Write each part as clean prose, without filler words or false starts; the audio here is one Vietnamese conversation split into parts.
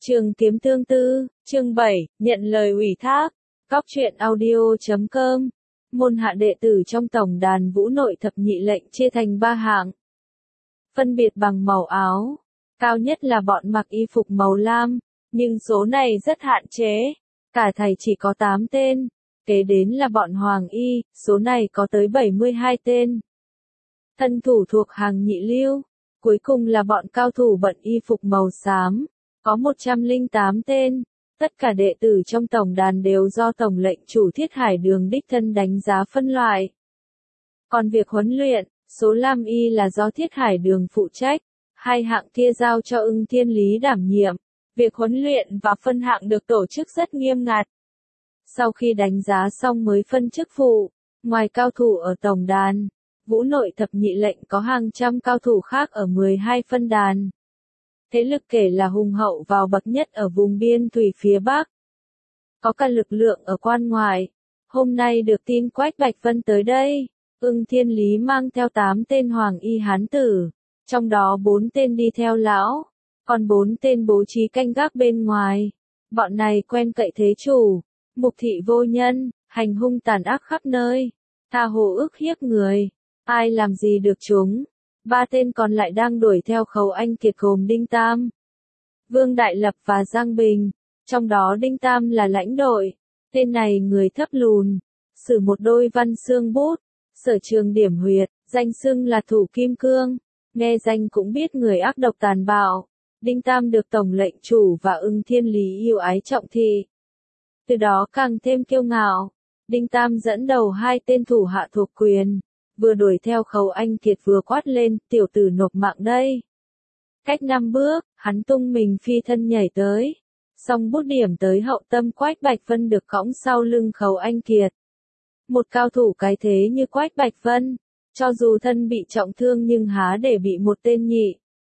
Trường Kiếm Tương Tư, chương 7, nhận lời ủy thác. Góc truyện audio.com. Môn hạ đệ tử trong tổng đàn Vũ Nội thập nhị lệnh chia thành 3 hạng. Phân biệt bằng màu áo. Cao nhất là bọn mặc y phục màu lam, nhưng số này rất hạn chế. Cả thầy chỉ có 8 tên. Kế đến là bọn hoàng y, số này có tới 72 tên. Thân thủ thuộc hàng nhị lưu. Cuối cùng là bọn cao thủ bận y phục màu xám. Có 108 tên, tất cả đệ tử trong tổng đàn đều do tổng lệnh chủ Thiết Hải Đường đích thân đánh giá phân loại. Còn việc huấn luyện, số lam y là do Thiết Hải Đường phụ trách, 2 hạng kia giao cho Ưng Thiên Lý đảm nhiệm. Việc huấn luyện và phân hạng được tổ chức rất nghiêm ngặt. Sau khi đánh giá xong mới phân chức vụ, ngoài cao thủ ở tổng đàn, Vũ Nội thập nhị lệnh có hàng trăm cao thủ khác ở 12 phân đàn. Thế lực kể là hùng hậu vào bậc nhất ở vùng biên thủy phía Bắc. Có cả lực lượng ở quan ngoại. Hôm nay được tin Quách Bạch Vân tới đây, Ưng Thiên Lý mang theo 8 tên hoàng y hán tử, trong đó 4 tên đi theo lão, còn 4 tên bố trí canh gác bên ngoài. Bọn này quen cậy thế chủ, mục thị vô nhân, hành hung tàn ác khắp nơi, tha hồ ức hiếp người, ai làm gì được chúng. 3 tên còn lại đang đuổi theo Khấu Anh Kiệt gồm Đinh Tam, Vương Đại Lập và Giang Bình, trong đó Đinh Tam là lãnh đội. Tên này người thấp lùn, sử một đôi văn xương bút, sở trường điểm huyệt, danh xưng là thủ kim cương, nghe danh cũng biết người ác độc tàn bạo. Đinh Tam được tổng lệnh chủ và Ưng Thiên Lý yêu ái trọng thị, từ đó càng thêm kiêu ngạo. Đinh Tam dẫn đầu 2 tên thủ hạ thuộc quyền, vừa đuổi theo Khấu Anh Kiệt vừa quát lên, tiểu tử nộp mạng đây. Cách 5 bước, hắn tung mình phi thân nhảy tới, song bút điểm tới hậu tâm Quách Bạch Vân được cõng sau lưng Khấu Anh Kiệt. Một cao thủ cái thế như Quách Bạch Vân, cho dù thân bị trọng thương nhưng há để bị một tên nhị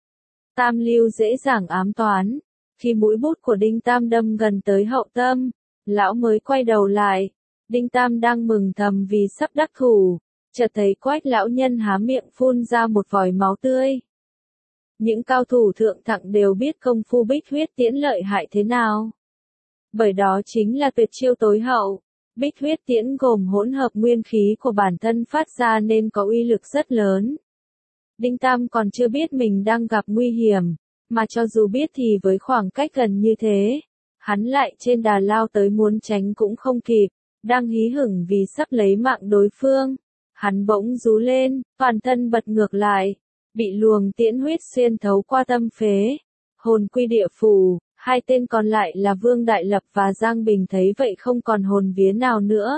tam lưu dễ dàng ám toán. Khi mũi bút của Đinh Tam đâm gần tới hậu tâm, lão mới quay đầu lại. Đinh Tam đang mừng thầm vì sắp đắc thủ, chợt thấy Quách lão nhân há miệng phun ra một vòi máu tươi. Những cao thủ thượng thặng đều biết công phu bích huyết tiễn lợi hại thế nào. Bởi đó chính là tuyệt chiêu tối hậu. Bích huyết tiễn gồm hỗn hợp nguyên khí của bản thân phát ra nên có uy lực rất lớn. Đinh Tam còn chưa biết mình đang gặp nguy hiểm, mà cho dù biết thì với khoảng cách gần như thế, hắn lại trên đà lao tới muốn tránh cũng không kịp, đang hí hửng vì sắp lấy mạng đối phương. Hắn bỗng rú lên, toàn thân bật ngược lại, bị luồng tiễn huyết xuyên thấu qua tâm phế, hồn quy địa phủ. 2 tên còn lại là Vương Đại Lập và Giang Bình thấy vậy không còn hồn vía nào nữa.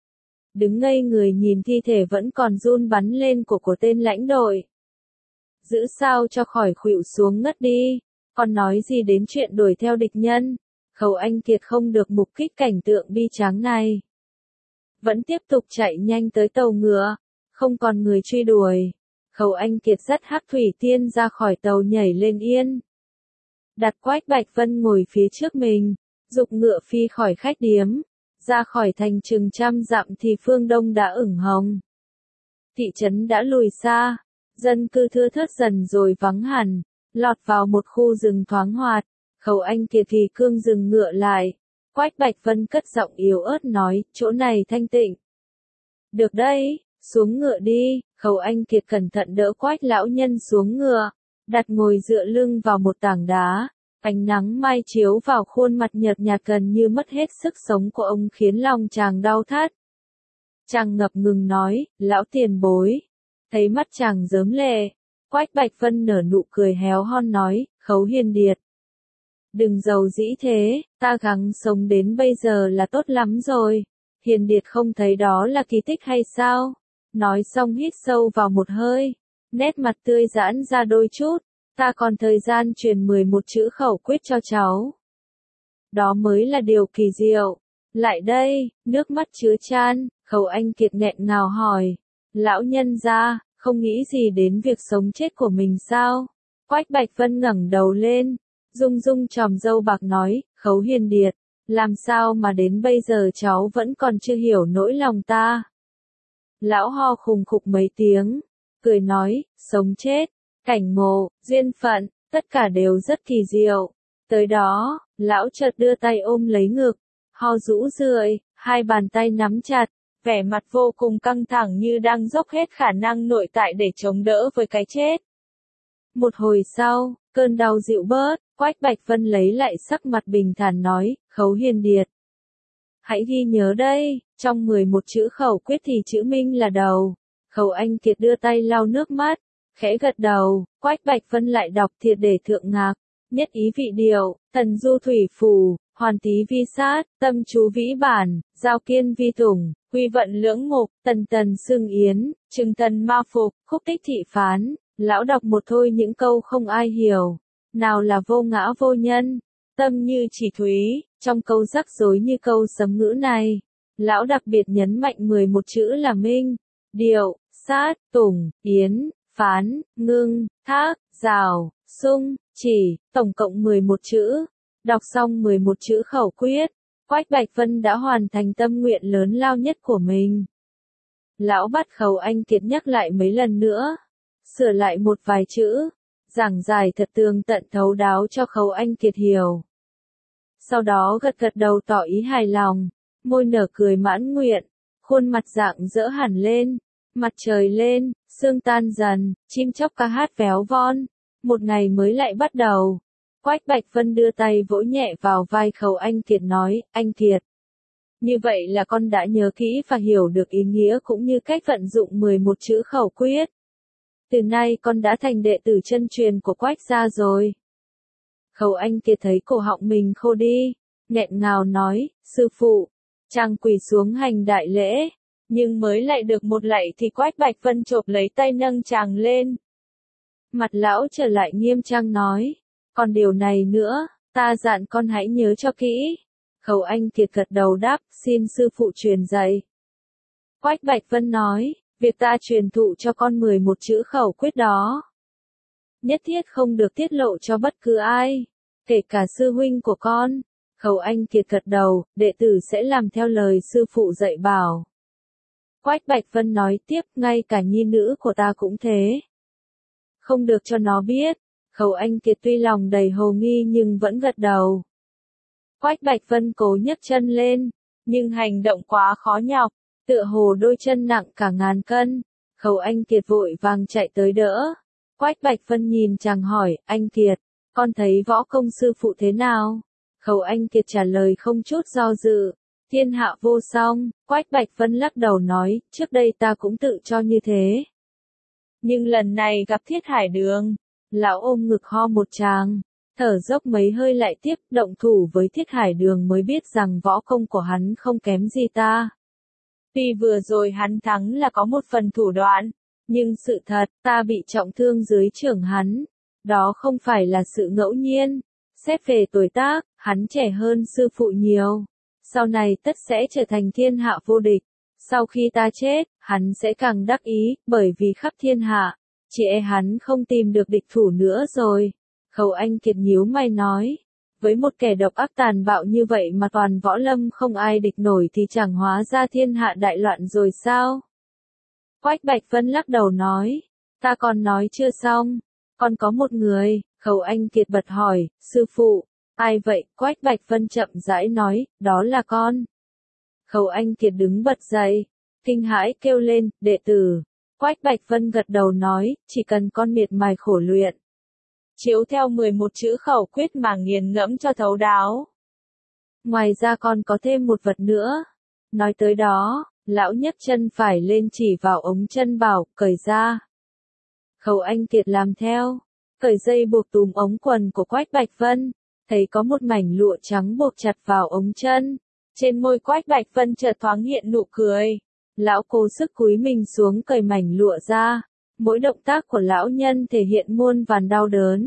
Đứng ngây người nhìn thi thể vẫn còn run bắn lên của tên lãnh đội. Giữ sao cho khỏi khuỵu xuống ngất đi, còn nói gì đến chuyện đuổi theo địch nhân. Khấu Anh Kiệt không được mục kích cảnh tượng bi tráng này, vẫn tiếp tục chạy nhanh tới tàu ngựa, không còn người truy đuổi. Khấu Anh Kiệt dắt Hắc Thủy Tiên ra khỏi tàu nhảy lên yên, đặt Quách Bạch Vân ngồi phía trước mình, dục ngựa phi khỏi khách điếm, ra khỏi thành chừng 100 dặm thì phương đông đã ửng hồng. Thị trấn đã lùi xa, dân cư thưa thớt dần rồi vắng hẳn, lọt vào một khu rừng thoáng hoạt. Khấu Anh Kiệt thì cương dừng ngựa lại. Quách Bạch Vân cất giọng yếu ớt nói, chỗ này thanh tịnh. Được đấy, xuống ngựa đi. Khấu Anh Kiệt cẩn thận đỡ Quách lão nhân xuống ngựa, đặt ngồi dựa lưng vào một tảng đá. Ánh nắng mai chiếu vào khuôn mặt nhợt nhạt gần như mất hết sức sống của ông khiến lòng chàng đau thắt. Chàng ngập ngừng nói, lão tiền bối. Thấy mắt chàng rớm lệ, Quách Bạch Vân nở nụ cười héo hon nói, Khấu Hiền Điệt, đừng giàu dĩ thế, ta gắng sống đến bây giờ là tốt lắm rồi. Hiền Điệt không thấy đó là kỳ tích hay sao? Nói xong hít sâu vào một hơi, nét mặt tươi giãn ra đôi chút. Ta còn thời gian truyền 11 chữ khẩu quyết cho cháu. Đó mới là điều kỳ diệu. Lại đây, nước mắt chứa chan. Khấu Anh Kiệt nghẹn ngào hỏi, lão nhân gia, không nghĩ gì đến việc sống chết của mình sao? Quách Bạch Vân ngẩng đầu lên, rung rung chòm râu bạc nói, Khấu Hiền Điệt, làm sao mà đến bây giờ cháu vẫn còn chưa hiểu nỗi lòng ta? Lão ho khùng khục mấy tiếng, cười nói, sống chết, cảnh ngộ, duyên phận, tất cả đều rất kỳ diệu. Tới đó, lão chợt đưa tay ôm lấy ngực, ho rũ rượi, hai bàn tay nắm chặt, vẻ mặt vô cùng căng thẳng như đang dốc hết khả năng nội tại để chống đỡ với cái chết. Một hồi sau, cơn đau dịu bớt, Quách Bạch Vân lấy lại sắc mặt bình thản nói, Khấu Hiền Điệt. Hãy ghi nhớ đây, trong 11 chữ khẩu quyết thì chữ Minh là đầu. Khấu Anh Kiệt đưa tay lau nước mắt, khẽ gật đầu, Quách Bạch Vân lại đọc thiệt để thượng ngạc. Nhất ý vị điệu, thần du thủy phù, hoàn tý vi sát, tâm chú vĩ bản, giao kiên vi tùng, quy vận lưỡng ngục, tần tần xưng yến, trừng tần ma phục, khúc tích thị phán. Lão đọc một thôi những câu không ai hiểu. Nào là vô ngã vô nhân, tâm như chỉ thúy, trong câu rắc rối như câu sấm ngữ này. Lão đặc biệt nhấn mạnh 11 chữ là minh, điệu, sát, tùng, yến, phán, ngưng, thác, rào, sung, chỉ, tổng cộng 11 chữ. Đọc xong 11 chữ khẩu quyết, Quách Bạch Vân đã hoàn thành tâm nguyện lớn lao nhất của mình. Lão bắt Khấu Anh Kiệt nhắc lại mấy lần nữa, sửa lại một vài chữ, giảng giải thật tường tận thấu đáo cho Khấu Anh Kiệt hiểu. Sau đó gật gật đầu tỏ ý hài lòng, môi nở cười mãn nguyện, khuôn mặt rạng rỡ hẳn lên, mặt trời lên, sương tan dần, chim chóc ca hát véo von, một ngày mới lại bắt đầu. Quách Bạch Vân đưa tay vỗ nhẹ vào vai Khấu Anh Kiệt nói, anh Kiệt. Như vậy là con đã nhớ kỹ và hiểu được ý nghĩa cũng như cách vận dụng 11 chữ khẩu quyết. Từ nay con đã thành đệ tử chân truyền của Quách gia rồi. Khấu Anh Kiệt thấy cổ họng mình khô đi, nghẹn ngào nói, sư phụ. Chàng quỳ xuống hành đại lễ, nhưng mới lại được một lạy thì Quách Bạch Vân chộp lấy tay nâng chàng lên. Mặt lão trở lại nghiêm trang nói, còn điều này nữa, ta dặn con hãy nhớ cho kỹ. Khấu Anh Kiệt gật đầu đáp, xin sư phụ truyền dạy. Quách Bạch Vân nói, việc ta truyền thụ cho con 11 chữ khẩu quyết đó. Nhất thiết không được tiết lộ cho bất cứ ai, kể cả sư huynh của con. Khấu Anh Kiệt gật đầu, đệ tử sẽ làm theo lời sư phụ dạy bảo. Quách Bạch Vân nói tiếp, ngay cả nhi nữ của ta cũng thế. Không được cho nó biết. Khấu Anh Kiệt tuy lòng đầy hồ nghi nhưng vẫn gật đầu. Quách Bạch Vân cố nhấc chân lên, nhưng hành động quá khó nhọc, tựa hồ đôi chân nặng cả ngàn cân. Khấu Anh Kiệt vội vàng chạy tới đỡ. Quách Bạch Vân nhìn chàng hỏi, anh Kiệt, con thấy võ công sư phụ thế nào? Khấu Anh Kiệt trả lời không chút do dự, thiên hạ vô song. Quách Bạch Vân lắc đầu nói, trước đây ta cũng tự cho như thế. Nhưng lần này gặp Thiết Hải Đường, lão ôm ngực ho một tràng, thở dốc mấy hơi lại tiếp động thủ với Thiết Hải Đường mới biết rằng võ công của hắn không kém gì ta. Tuy vừa rồi hắn thắng là có một phần thủ đoạn, nhưng sự thật ta bị trọng thương dưới trưởng hắn. Đó không phải là sự ngẫu nhiên. Xét về tuổi tác, hắn trẻ hơn sư phụ nhiều. Sau này tất sẽ trở thành thiên hạ vô địch. Sau khi ta chết, hắn sẽ càng đắc ý, bởi vì khắp thiên hạ, chỉ e hắn không tìm được địch thủ nữa rồi. Khấu Anh Kiệt nhíu mày nói, với một kẻ độc ác tàn bạo như vậy mà toàn võ lâm không ai địch nổi thì chẳng hóa ra thiên hạ đại loạn rồi sao? Quách Bạch Vân lắc đầu nói, ta còn nói chưa xong, còn có một người. Khấu Anh Kiệt bật hỏi, sư phụ, ai vậy? Quách Bạch Vân chậm rãi nói, đó là con. Khấu Anh Kiệt đứng bật dậy, kinh hãi kêu lên, đệ tử. Quách Bạch Vân gật đầu nói, chỉ cần con miệt mài khổ luyện, chiếu theo 11 chữ khẩu quyết mà nghiền ngẫm cho thấu đáo. Ngoài ra còn có thêm một vật nữa. Nói tới đó, lão nhấc chân phải lên chỉ vào ống chân bảo, cởi ra. Khấu Anh Kiệt làm theo, cởi dây buộc túm ống quần của Quách Bạch Vân, thấy có một mảnh lụa trắng buộc chặt vào ống chân. Trên môi Quách Bạch Vân chợt thoáng hiện nụ cười. Lão cố sức cúi mình xuống cởi mảnh lụa ra. Mỗi động tác của lão nhân thể hiện muôn vàn đau đớn.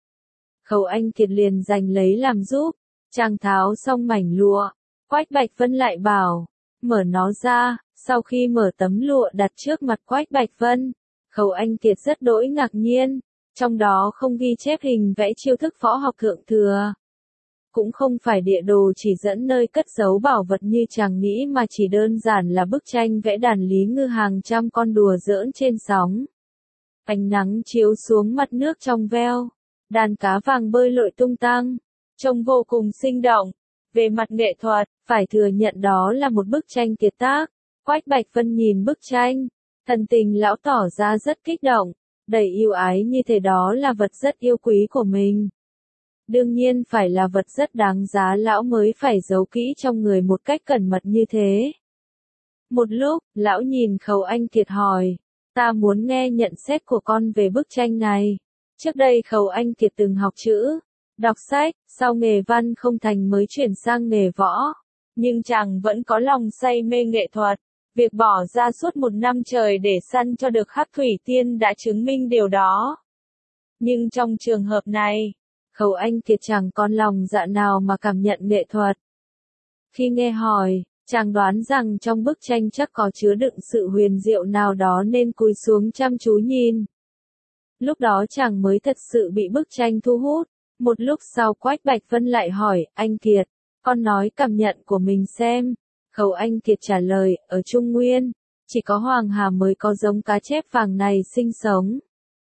Khấu Anh Kiệt liền giành lấy làm giúp. Chàng tháo xong mảnh lụa, Quách Bạch Vân lại bảo, mở nó ra. Sau khi mở tấm lụa đặt trước mặt Quách Bạch Vân, Khấu Anh Kiệt rất đỗi ngạc nhiên. Trong đó không ghi chép hình vẽ chiêu thức võ học thượng thừa. Cũng không phải địa đồ chỉ dẫn nơi cất giấu bảo vật như chàng nghĩ mà chỉ đơn giản là bức tranh vẽ đàn lý ngư hàng trăm con đùa giỡn trên sóng. Ánh nắng chiếu xuống mặt nước trong veo, đàn cá vàng bơi lội tung tăng, trông vô cùng sinh động. Về mặt nghệ thuật, phải thừa nhận đó là một bức tranh kiệt tác. Quách Bạch Vân nhìn bức tranh, thần tình lão tỏ ra rất kích động, đầy yêu ái như thế đó là vật rất yêu quý của mình. Đương nhiên phải là vật rất đáng giá lão mới phải giấu kỹ trong người một cách cẩn mật như thế. Một lúc, lão nhìn Khấu Anh Kiệt hỏi, ta muốn nghe nhận xét của con về bức tranh này. Trước đây Khấu Anh Kiệt từng học chữ, đọc sách, sau nghề văn không thành mới chuyển sang nghề võ. Nhưng chàng vẫn có lòng say mê nghệ thuật. Việc bỏ ra suốt 1 năm trời để săn cho được Hắc Thủy Tiên đã chứng minh điều đó. Nhưng trong trường hợp này, Khấu Anh Kiệt chẳng còn lòng dạ nào mà cảm nhận nghệ thuật. Khi nghe hỏi, chàng đoán rằng trong bức tranh chắc có chứa đựng sự huyền diệu nào đó nên cúi xuống chăm chú nhìn. Lúc đó chàng mới thật sự bị bức tranh thu hút. Một lúc sau Quách Bạch Vân lại hỏi, anh Kiệt, con nói cảm nhận của mình xem. Khấu Anh Kiệt trả lời, ở Trung Nguyên, chỉ có Hoàng Hà mới có giống cá chép vàng này sinh sống.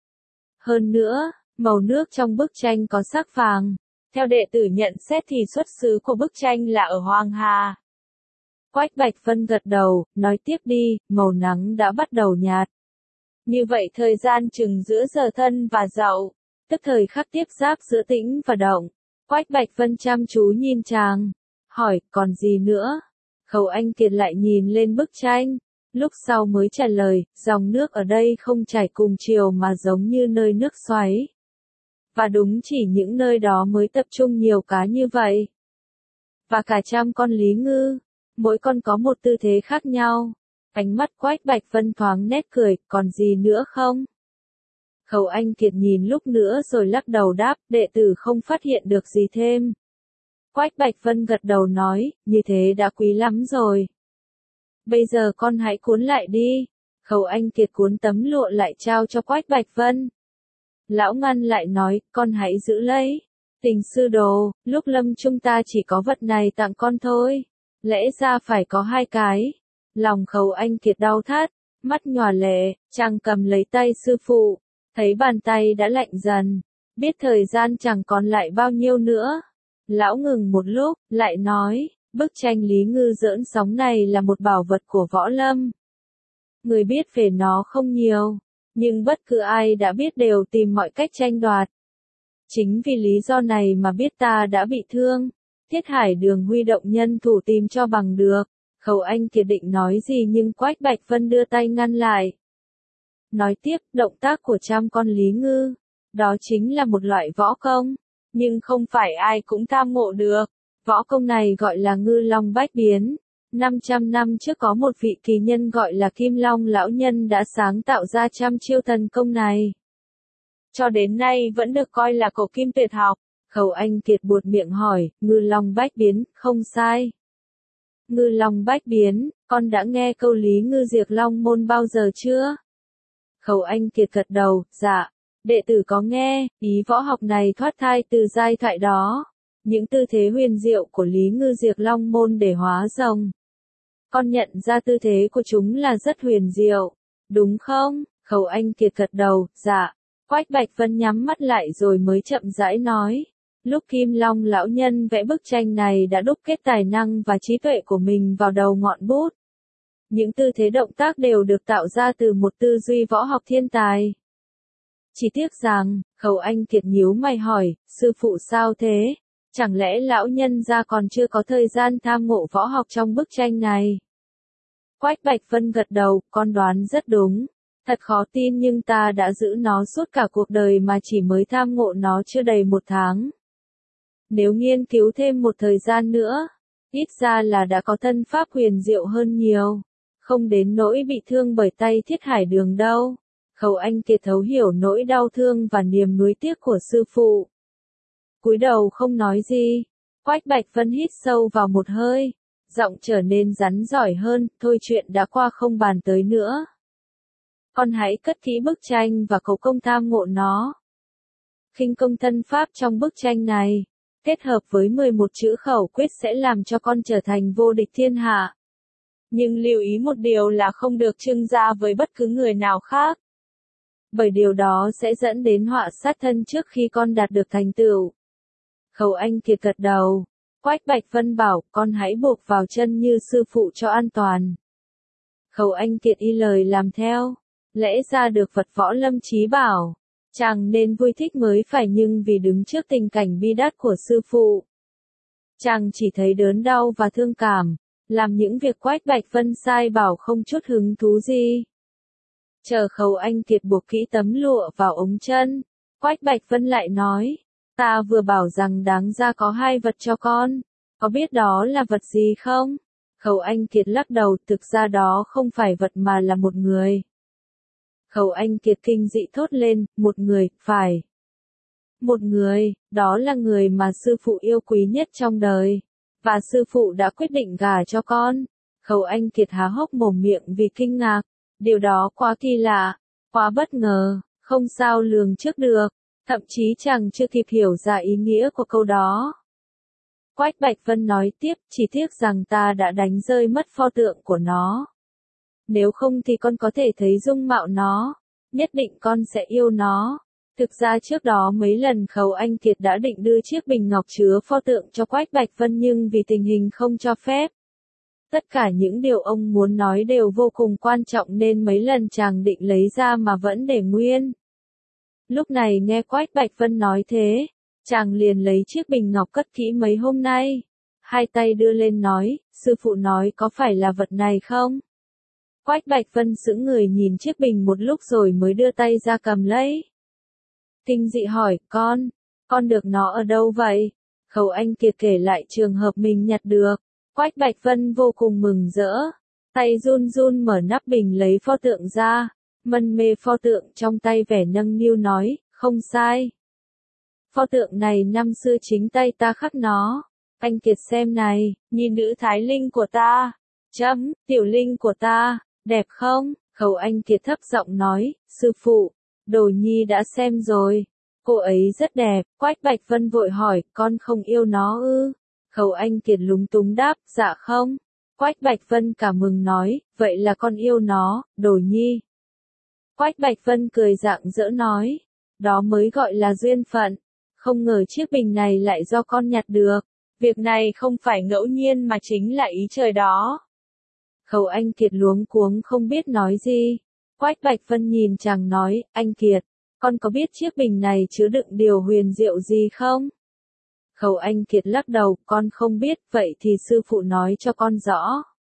Hơn nữa, màu nước trong bức tranh có sắc vàng. Theo đệ tử nhận xét thì xuất xứ của bức tranh là ở Hoàng Hà. Quách Bạch Vân gật đầu, nói tiếp đi, màu nắng đã bắt đầu nhạt. Như vậy thời gian chừng giữa giờ Thân và Dậu, tức thời khắc tiếp giáp giữa tĩnh và động. Quách Bạch Vân chăm chú nhìn chàng, hỏi, còn gì nữa? Khấu Anh Kiệt lại nhìn lên bức tranh, lúc sau mới trả lời, dòng nước ở đây không chảy cùng chiều mà giống như nơi nước xoáy. Và đúng chỉ những nơi đó mới tập trung nhiều cá như vậy. Và cả 100 con lý ngư, mỗi con có một tư thế khác nhau. Ánh mắt Quách Bạch Vân thoáng nét cười, còn gì nữa không? Khấu Anh Kiệt nhìn lúc nữa rồi lắc đầu đáp, đệ tử không phát hiện được gì thêm. Quách Bạch Vân gật đầu nói, như thế đã quý lắm rồi. Bây giờ con hãy cuốn lại đi. Khấu Anh Kiệt cuốn tấm lụa lại trao cho Quách Bạch Vân. Lão ngăn lại nói, con hãy giữ lấy. Tình sư đồ, lúc lâm chung ta chỉ có vật này tặng con thôi. Lẽ ra phải có 2 cái. Lòng Khấu Anh Kiệt đau thắt, mắt nhòa lệ, chàng cầm lấy tay sư phụ. Thấy bàn tay đã lạnh dần. Biết thời gian chẳng còn lại bao nhiêu nữa. Lão ngừng một lúc, lại nói, bức tranh Lý Ngư giỡn sóng này là một bảo vật của võ lâm. Người biết về nó không nhiều, nhưng bất cứ ai đã biết đều tìm mọi cách tranh đoạt. Chính vì lý do này mà biết ta đã bị thương, Thiết Hải Đường huy động nhân thủ tìm cho bằng được. Khấu Anh Kiệt định nói gì nhưng Quách Bạch Vân đưa tay ngăn lại. Nói tiếp, động tác của 100 con Lý Ngư, đó chính là một loại võ công. Nhưng không phải ai cũng tham ngộ được. Võ công này gọi là Ngư Long Bách Biến. 500 năm trước có một vị kỳ nhân gọi là Kim Long Lão Nhân đã sáng tạo ra 100 chiêu thần công này. Cho đến nay vẫn được coi là cổ kim tuyệt học. Khấu Anh Kiệt buột miệng hỏi, Ngư Long Bách Biến, không sai. Ngư Long Bách Biến, con đã nghe câu Lý Ngư Diệt Long Môn bao giờ chưa? Khấu Anh Kiệt gật đầu, dạ. Đệ tử có nghe, ý võ học này thoát thai từ giai thoại đó. Những tư thế huyền diệu của Lý Ngư Diệt Long Môn để hóa rồng. Con nhận ra tư thế của chúng là rất huyền diệu, đúng không? Khấu Anh Kiệt gật đầu, dạ. Quách Bạch Vân nhắm mắt lại rồi mới chậm rãi nói. Lúc Kim Long Lão Nhân vẽ bức tranh này đã đúc kết tài năng và trí tuệ của mình vào đầu ngọn bút. Những tư thế động tác đều được tạo ra từ một tư duy võ học thiên tài. Chỉ tiếc rằng, Khấu Anh Kiệt nhíu mày hỏi, sư phụ sao thế? Chẳng lẽ lão nhân gia còn chưa có thời gian tham ngộ võ học trong bức tranh này? Quách Bạch Vân gật đầu, con đoán rất đúng. Thật khó tin nhưng ta đã giữ nó suốt cả cuộc đời mà chỉ mới tham ngộ nó chưa đầy 1 tháng. Nếu nghiên cứu thêm một thời gian nữa, ít ra là đã có thân pháp huyền diệu hơn nhiều. Không đến nỗi bị thương bởi tay Thiết Hải Đường đâu. Khấu Anh Kiệt thấu hiểu nỗi đau thương và niềm nuối tiếc của sư phụ. Cúi đầu không nói gì. Quách Bạch Vân hít sâu vào một hơi. Giọng trở nên rắn giỏi hơn, thôi chuyện đã qua không bàn tới nữa. Con hãy cất kỹ bức tranh và cầu công tham ngộ nó. Khinh công thân pháp trong bức tranh này, kết hợp với 11 chữ khẩu quyết sẽ làm cho con trở thành vô địch thiên hạ. Nhưng lưu ý một điều là không được trưng ra với bất cứ người nào khác. Bởi điều đó sẽ dẫn đến họa sát thân trước khi con đạt được thành tựu. Khấu Anh Kiệt gật đầu. Quách Bạch Vân bảo, con hãy buộc vào chân như sư phụ cho an toàn. Khấu Anh Kiệt y lời làm theo. Lẽ ra được Phật Võ Lâm chí bảo, chàng nên vui thích mới phải, nhưng vì đứng trước tình cảnh bi đát của sư phụ, chàng chỉ thấy đớn đau và thương cảm, làm những việc Quách Bạch Vân sai bảo không chút hứng thú gì. Chờ Khấu Anh Kiệt buộc kỹ tấm lụa vào ống chân, Quách Bạch Vân lại nói, ta vừa bảo rằng đáng ra có 2 vật cho con, có biết đó là vật gì không? Khấu Anh Kiệt lắc đầu, thực ra đó không phải vật mà là một người. Khấu Anh Kiệt kinh dị thốt lên, một người, phải. Một người, đó là người mà sư phụ yêu quý nhất trong đời, và sư phụ đã quyết định gả cho con. Khấu Anh Kiệt há hốc mồm miệng vì kinh ngạc, điều đó quá kỳ lạ, quá bất ngờ, không sao lường trước được, thậm chí chàng chưa kịp hiểu ra ý nghĩa của câu đó. Quách Bạch Vân nói tiếp, chỉ tiếc rằng ta đã đánh rơi mất pho tượng của nó. Nếu không thì con có thể thấy dung mạo nó, nhất định con sẽ yêu nó. Thực ra trước đó mấy lần Khấu Anh Kiệt đã định đưa chiếc bình ngọc chứa pho tượng cho Quách Bạch Vân, nhưng vì tình hình không cho phép. Tất cả những điều ông muốn nói đều vô cùng quan trọng nên mấy lần chàng định lấy ra mà vẫn để nguyên. Lúc này nghe Quách Bạch Vân nói thế, chàng liền lấy chiếc bình ngọc cất kỹ mấy hôm nay. 2 tay đưa lên nói, sư phụ nói có phải là vật này không? Quách Bạch Vân sững người nhìn chiếc bình một lúc rồi mới đưa tay ra cầm lấy. Kinh dị hỏi, con được nó ở đâu vậy? Khấu Anh Kiệt kể lại trường hợp mình nhặt được. Quách Bạch Vân vô cùng mừng rỡ. Tay run run mở nắp bình lấy pho tượng ra. Mân mê pho tượng trong tay vẻ nâng niu nói, không sai. Pho tượng này năm xưa chính tay ta khắc nó. Anh Kiệt xem này, nhìn nữ Thái Linh của ta. Tiểu Linh của ta, đẹp không? Khấu Anh Kiệt thấp giọng nói, sư phụ, Đồ Nhi đã xem rồi. Cô ấy rất đẹp. Quách Bạch Vân vội hỏi, con không yêu nó ư? Khấu Anh Kiệt lúng túng đáp, dạ không. Quách Bạch Vân cả mừng nói, vậy là con yêu nó, Đồ Nhi. Quách Bạch Vân cười rạng rỡ nói, đó mới gọi là duyên phận. Không ngờ chiếc bình này lại do con nhặt được. Việc này không phải ngẫu nhiên mà chính là ý trời đó. Khấu Anh Kiệt luống cuống không biết nói gì. Quách Bạch Vân nhìn chàng nói, anh Kiệt, con có biết chiếc bình này chứa đựng điều huyền diệu gì không? Khấu Anh Kiệt lắc đầu, con không biết, vậy thì sư phụ nói cho con rõ.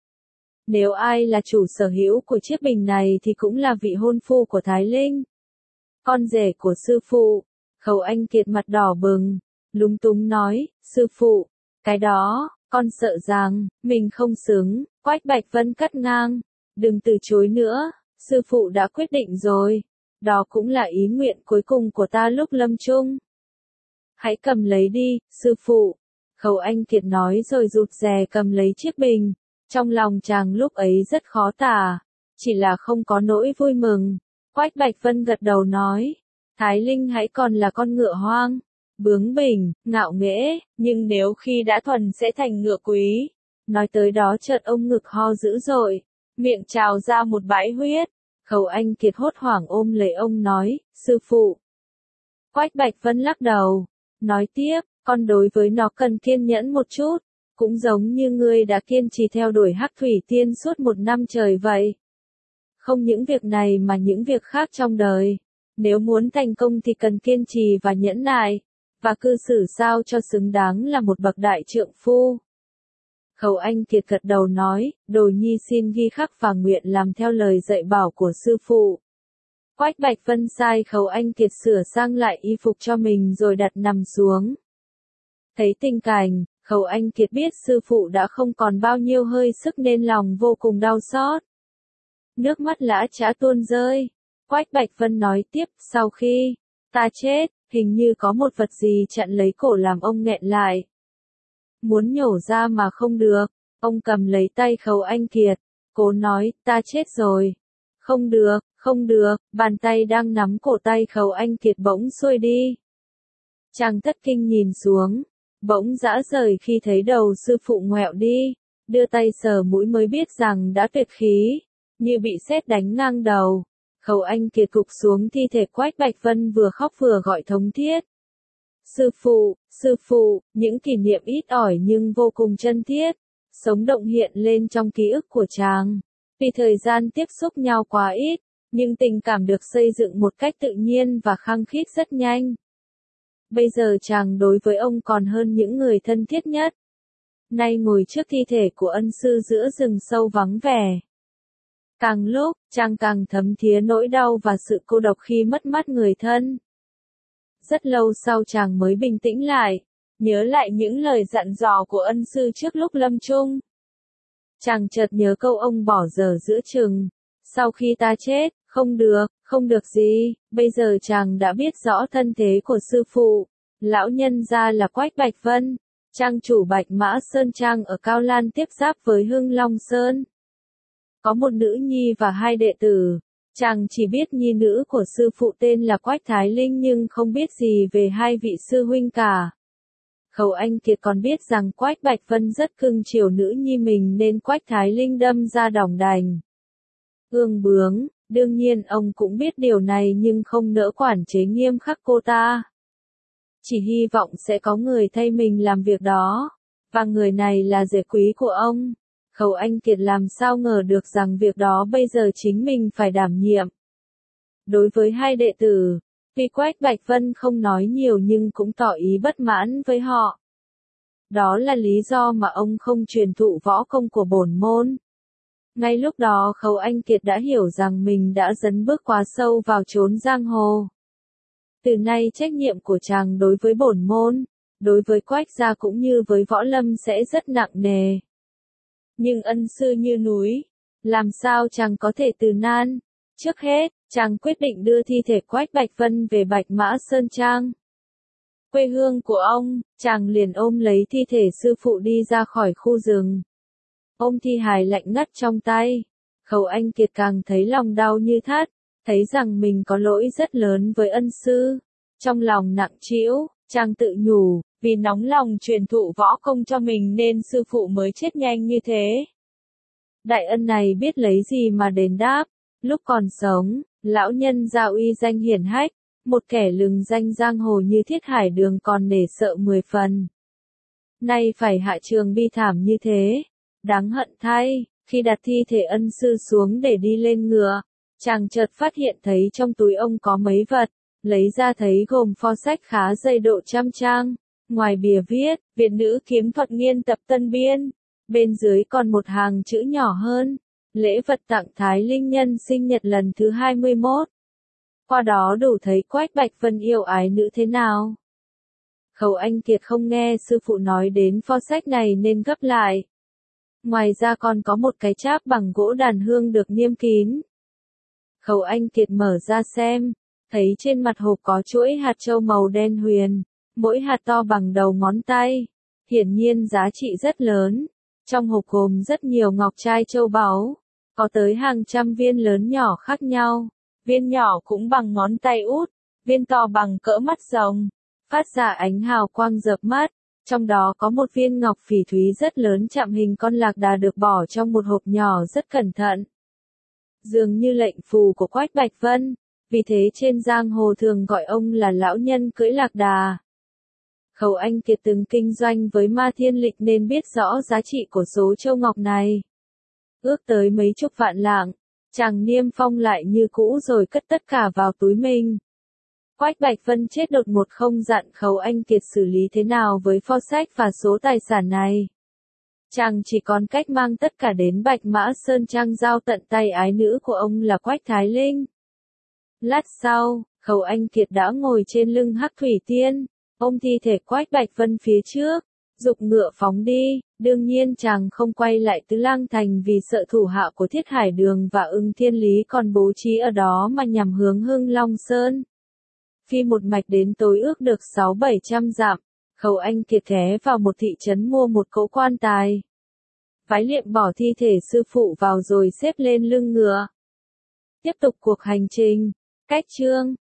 Nếu ai là chủ sở hữu của chiếc bình này thì cũng là vị hôn phu của Thái Linh, con rể của sư phụ. Khấu Anh Kiệt mặt đỏ bừng, lúng túng nói, sư phụ, cái đó, con sợ rằng, mình không xứng. Quách Bạch Vân cắt ngang, đừng từ chối nữa, sư phụ đã quyết định rồi, đó cũng là ý nguyện cuối cùng của ta lúc lâm chung. Hãy cầm lấy đi, sư phụ. Khấu Anh Kiệt nói rồi rụt rè cầm lấy chiếc bình, trong lòng chàng lúc ấy rất khó tả, chỉ là không có nỗi vui mừng. Quách Bạch Vân gật đầu nói, Thái Linh hãy còn là con ngựa hoang, bướng bỉnh, ngạo nghễ, nhưng nếu khi đã thuần sẽ thành ngựa quý. Nói tới đó chợt ông ngực ho dữ dội, miệng trào ra một bãi huyết. Khấu Anh Kiệt hốt hoảng ôm lấy ông nói, sư phụ. Quách Bạch Vân lắc đầu, nói tiếp, con đối với nó cần kiên nhẫn một chút, cũng giống như ngươi đã kiên trì theo đuổi Hắc Thủy Tiên suốt 1 năm trời vậy. Không những việc này mà những việc khác trong đời, nếu muốn thành công thì cần kiên trì và nhẫn nại, và cư xử sao cho xứng đáng là một bậc đại trượng phu. Khấu Anh Kiệt gật đầu nói, Đồ Nhi xin ghi khắc và nguyện làm theo lời dạy bảo của sư phụ. Quách Bạch Vân sai Khấu Anh Kiệt sửa sang lại y phục cho mình rồi đặt nằm xuống. Thấy tình cảnh, Khấu Anh Kiệt biết sư phụ đã không còn bao nhiêu hơi sức nên lòng vô cùng đau xót. Nước mắt lã chã tuôn rơi. Quách Bạch Vân nói tiếp, sau khi ta chết, hình như có một vật gì chặn lấy cổ làm ông nghẹn lại. Muốn nhổ ra mà không được, ông cầm lấy tay Khấu Anh Kiệt, cố nói, ta chết rồi. Không được, bàn tay đang nắm cổ tay Khấu Anh Kiệt bỗng xuôi đi. Chàng thất kinh nhìn xuống, bỗng dã rời khi thấy đầu sư phụ ngoẹo đi, đưa tay sờ mũi mới biết rằng đã tuyệt khí, như bị sét đánh ngang đầu. Khấu Anh Kiệt gục xuống thi thể Quách Bạch Vân vừa khóc vừa gọi thống thiết. Sư phụ, những kỷ niệm ít ỏi nhưng vô cùng chân thiết, sống động hiện lên trong ký ức của chàng. Vì thời gian tiếp xúc nhau quá ít, nhưng tình cảm được xây dựng một cách tự nhiên và khăng khít rất nhanh. Bây giờ chàng đối với ông còn hơn những người thân thiết nhất. Nay ngồi trước thi thể của ân sư giữa rừng sâu vắng vẻ. Càng lúc, chàng càng thấm thía nỗi đau và sự cô độc khi mất mát người thân. Rất lâu sau chàng mới bình tĩnh lại, nhớ lại những lời dặn dò của ân sư trước lúc lâm chung. Chàng chợt nhớ câu ông bỏ dở giữa chừng, sau khi ta chết, không được gì, bây giờ chàng đã biết rõ thân thế của sư phụ, lão nhân gia là Quách Bạch Vân, trang chủ Bạch Mã Sơn Trang ở Cao Lan tiếp giáp với Hưng Long Sơn. Có một nữ nhi và hai đệ tử, chàng chỉ biết nhi nữ của sư phụ tên là Quách Thái Linh nhưng không biết gì về hai vị sư huynh cả. Khẩu Anh Kiệt còn biết rằng Quách Bạch Vân rất cưng chiều nữ nhi mình nên Quách Thái Linh đâm ra đỏng đành. Ương bướng, đương nhiên ông cũng biết điều này nhưng không nỡ quản chế nghiêm khắc cô ta. Chỉ hy vọng sẽ có người thay mình làm việc đó, và người này là rể quý của ông. Khẩu Anh Kiệt làm sao ngờ được rằng việc đó bây giờ chính mình phải đảm nhiệm. Đối với hai đệ tử, tuy Quách Bạch Vân không nói nhiều nhưng cũng tỏ ý bất mãn với họ. Đó là lý do mà ông không truyền thụ võ công của bổn môn. Ngay lúc đó Khẩu Anh Kiệt đã hiểu rằng mình đã dấn bước quá sâu vào chốn giang hồ. Từ nay trách nhiệm của chàng đối với bổn môn, đối với Quách gia cũng như với võ lâm sẽ rất nặng nề. Nhưng ân sư như núi, làm sao chàng có thể từ nan? Trước hết, chàng quyết định đưa thi thể Quách Bạch Vân về Bạch Mã Sơn Trang. Quê hương của ông, chàng liền ôm lấy thi thể sư phụ đi ra khỏi khu rừng. Ôm thi hài lạnh ngắt trong tay, Khẩu Anh Kiệt càng thấy lòng đau như thắt, thấy rằng mình có lỗi rất lớn với ân sư. Trong lòng nặng trĩu, chàng tự nhủ, vì nóng lòng truyền thụ võ công cho mình nên sư phụ mới chết nhanh như thế. Đại ân này biết lấy gì mà đền đáp, lúc còn sống, lão nhân gia uy danh hiển hách, một kẻ lừng danh giang hồ như Thiết Hải Đường còn nể sợ 10 phần. Nay phải hạ trường bi thảm như thế, đáng hận thay, khi đặt thi thể ân sư xuống để đi lên ngựa, chàng chợt phát hiện thấy trong túi ông có mấy vật, lấy ra thấy gồm pho sách khá dày độ 100 trang, ngoài bìa viết, Việt nữ kiếm thuật nghiên tập tân biên, bên dưới còn một hàng chữ nhỏ hơn, lễ vật tặng Thái Linh nhân sinh nhật lần thứ 21. Qua đó đủ thấy Quách Bạch Vân yêu ái nữ thế nào. Khẩu Anh Kiệt không nghe sư phụ nói đến pho sách này nên gấp lại. Ngoài ra còn có một cái cháp bằng gỗ đàn hương được niêm kín. Khẩu Anh Kiệt mở ra xem, thấy trên mặt hộp có chuỗi hạt châu màu đen huyền, mỗi hạt to bằng đầu ngón tay, hiển nhiên giá trị rất lớn. Trong hộp gồm rất nhiều ngọc trai châu báu, có tới hàng trăm viên lớn nhỏ khác nhau, viên nhỏ cũng bằng ngón tay út, viên to bằng cỡ mắt rồng, phát ra ánh hào quang rợp mắt. Trong đó có một viên ngọc phỉ thúy rất lớn chạm hình con lạc đà được bỏ trong một hộp nhỏ rất cẩn thận. Dường như lệnh phù của Quách Bạch Vân, vì thế trên giang hồ thường gọi ông là lão nhân cưỡi lạc đà. Khẩu Anh Kiệt từng kinh doanh với Ma Thiên Lịch nên biết rõ giá trị của số châu ngọc này. Ước tới mấy chục vạn lạng, chàng niêm phong lại như cũ rồi cất tất cả vào túi mình. Quách Bạch Vân chết đột ngột không dặn Khẩu Anh Kiệt xử lý thế nào với pho sách và số tài sản này. Chàng chỉ còn cách mang tất cả đến Bạch Mã Sơn Trang giao tận tay ái nữ của ông là Quách Thái Linh. Lát sau, Khẩu Anh Kiệt đã ngồi trên lưng Hắc Thủy Tiên, ôm thi thể Quách Bạch Vân phía trước, giục ngựa phóng đi. Đương nhiên chàng không quay lại Tứ Lang Thành vì sợ thủ hạ của Thiết Hải Đường và Ưng Thiên Lý còn bố trí ở đó mà nhằm hướng Hưng Long Sơn. Phi một mạch đến tối ước được 600-700 dặm, Khẩu Anh Kiệt ghé vào một thị trấn mua một cỗ quan tài. Vái liệm bỏ thi thể sư phụ vào rồi xếp lên lưng ngựa. Tiếp tục cuộc hành trình. Cách chương